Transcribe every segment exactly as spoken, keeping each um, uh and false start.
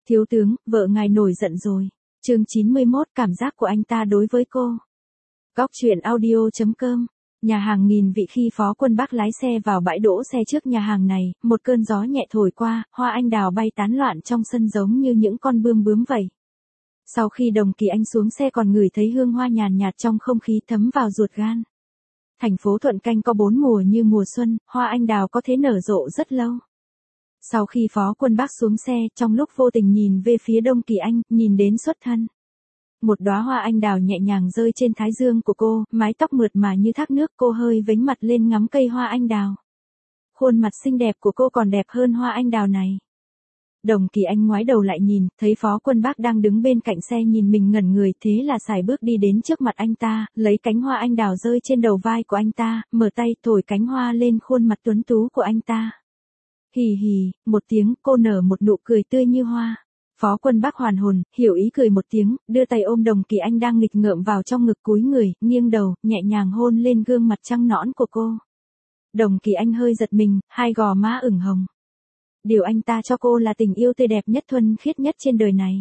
Thiếu tướng, vợ ngài nổi giận rồi. Chương chín mươi mốt, cảm giác của anh ta đối với cô. Góc truyện audio chấm com. Nhà hàng nghìn vị. Khi Phó Quân Bác lái xe vào bãi đỗ xe trước nhà hàng này, một cơn gió nhẹ thổi qua, hoa anh đào bay tán loạn trong sân giống như những con bươm bướm vậy. Sau khi Đồng Kỳ Anh xuống xe còn ngửi thấy hương hoa nhàn nhạt trong không khí thấm vào ruột gan. Thành phố Thuận Canh có bốn mùa như mùa xuân, hoa anh đào có thể nở rộ rất lâu. Sau khi Phó Quân Bác xuống xe, trong lúc vô tình nhìn về phía Đồng Kỳ Anh, nhìn đến xuất thân. Một đóa hoa anh đào nhẹ nhàng rơi trên thái dương của cô, mái tóc mượt mà như thác nước, cô hơi vếnh mặt lên ngắm cây hoa anh đào. Khuôn mặt xinh đẹp của cô còn đẹp hơn hoa anh đào này. Đồng Kỳ Anh ngoái đầu lại nhìn, thấy Phó Quân Bác đang đứng bên cạnh xe nhìn mình ngẩn người, thế là sải bước đi đến trước mặt anh ta, lấy cánh hoa anh đào rơi trên đầu vai của anh ta, mở tay thổi cánh hoa lên khuôn mặt tuấn tú của anh ta. Hì hì, một tiếng, cô nở một nụ cười tươi như hoa. Phó Quân Bác hoàn hồn, hiểu ý cười một tiếng, đưa tay ôm Đồng Kỳ Anh đang nghịch ngợm vào trong ngực, cúi người, nghiêng đầu, nhẹ nhàng hôn lên gương mặt trắng nõn của cô. Đồng Kỳ Anh hơi giật mình, hai gò má ửng hồng. Điều anh ta cho cô là tình yêu tươi đẹp nhất, thuần khiết nhất trên đời này.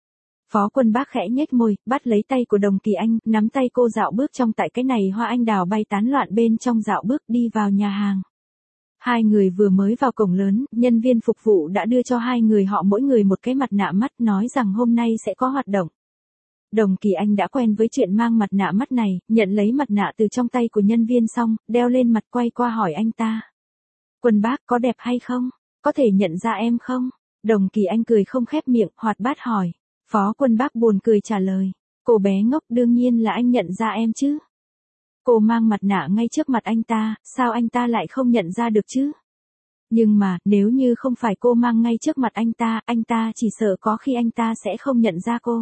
Phó Quân Bác khẽ nhếch môi, bắt lấy tay của Đồng Kỳ Anh, nắm tay cô dạo bước trong tại cái này hoa anh đào bay tán loạn bên trong, dạo bước đi vào nhà hàng. Hai người vừa mới vào cổng lớn, nhân viên phục vụ đã đưa cho hai người họ mỗi người một cái mặt nạ mắt, nói rằng hôm nay sẽ có hoạt động. Đồng Kỳ Anh đã quen với chuyện mang mặt nạ mắt này, nhận lấy mặt nạ từ trong tay của nhân viên xong, đeo lên mặt, quay qua hỏi anh ta. Quân Bác, có đẹp hay không? Có thể nhận ra em không? Đồng Kỳ Anh cười không khép miệng, hoạt bát hỏi. Phó Quân Bác buồn cười trả lời. Cô bé ngốc, đương nhiên là anh nhận ra em chứ. Cô mang mặt nạ ngay trước mặt anh ta, sao anh ta lại không nhận ra được chứ? Nhưng mà, nếu như không phải cô mang ngay trước mặt anh ta, anh ta chỉ sợ có khi anh ta sẽ không nhận ra cô.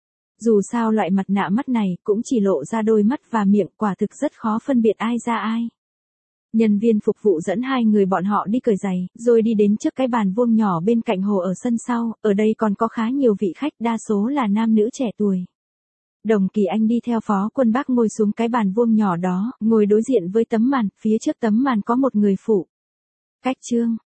Dù sao loại mặt nạ mắt này cũng chỉ lộ ra đôi mắt và miệng, quả thực rất khó phân biệt ai ra ai. Nhân viên phục vụ dẫn hai người bọn họ đi cởi giày, rồi đi đến trước cái bàn vuông nhỏ bên cạnh hồ ở sân sau, ở đây còn có khá nhiều vị khách, đa số là nam nữ trẻ tuổi. Đồng Kỳ Anh đi theo Phó Quân Bác ngồi xuống cái bàn vuông nhỏ đó, ngồi đối diện với tấm màn, phía trước tấm màn có một người phụ. Cách chương.